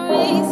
memories.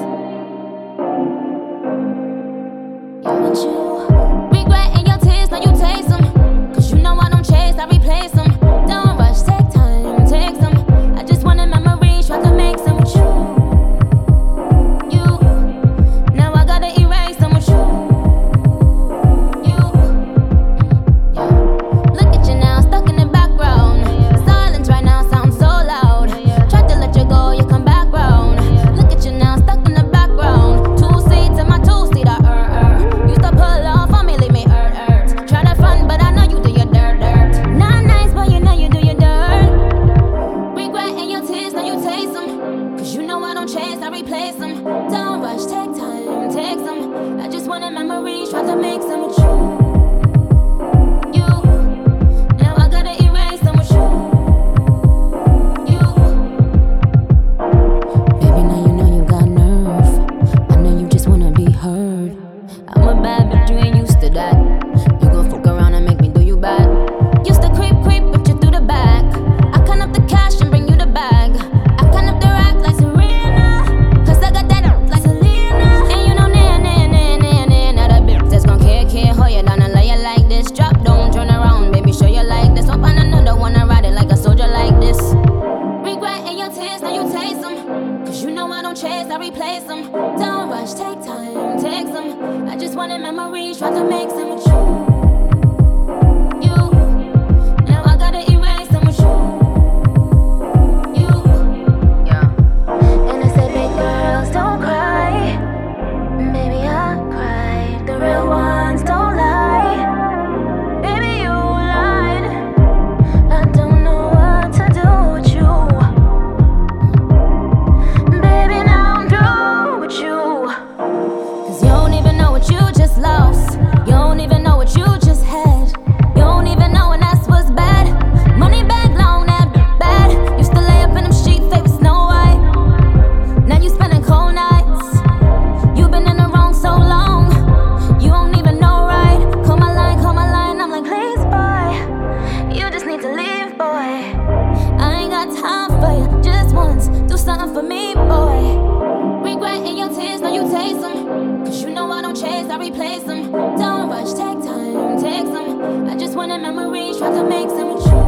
Yeah, with you. Regretting your tears, now you taste them. 'Cause you know I don't chase, I replace them. Don't rush, take time, take some. I just wanted memories, try to make some with you. You. Now I gotta erase them with you. You. Yeah. Look at you now, stuck in the background. Silence right now sounds so loud. Tried to let you go, you come back round. Look at you now, stuck in the background. Two seats in my two-seater, used to pull off on me, leave me hurt. Try to front, but I know you do your dirt. Not nice, but you know you do your dirt. Regretting your tears, now you taste them. 'Cause you know I don't chase, I replace them. Don't rush, take time, take some. I just wanted memories, try to make some with you. You. Now I gotta erase them with you. You. Baby, now you know you got nerve. I know you just wanna be heard. I'm a bad bitch, you ain't used to that. You gon' fuck around and make me do you bad. Used to creep, with you through the back. I count up the cash and bring you the bag. I count up the rack like Serena. 'Cause I got that like Selena. And you know, nah, that bitch that's gon' care, hold you down and lay you like this. Drop, don't turn around, baby, show you like this. Don't find another one to ride it like a soldier like this. Regretting your tears, now you taste them. 'Cause you know I don't chase, I replace them. Don't rush, take time, take some. I just wanted memories, try to make some with you. You. Now I gotta erase them with you. You. Yeah. And I say, big girls don't cry. Baby, I cry. The real ones don't lie. Baby, you lied. I don't know what to do with you. Baby, now I'm through with you. 'Cause you don't even know what you just lost. You don't even know what you just had. You don't even know when that's what's bad. Money bag, long that bad. Used to lay up in them sheets, they was Snow White. Now you spending cold nights. You been in the wrong so long. You don't even know right. Call my line, I'm like, please, boy. You just need to leave, boy. I ain't got time for you, just once. Do something for me, boy. Regretting your tears, now you taste them. 'Cause you know I don't chase, I replace them. Don't rush, take time, take some. I just wanted memories, try to make some with you.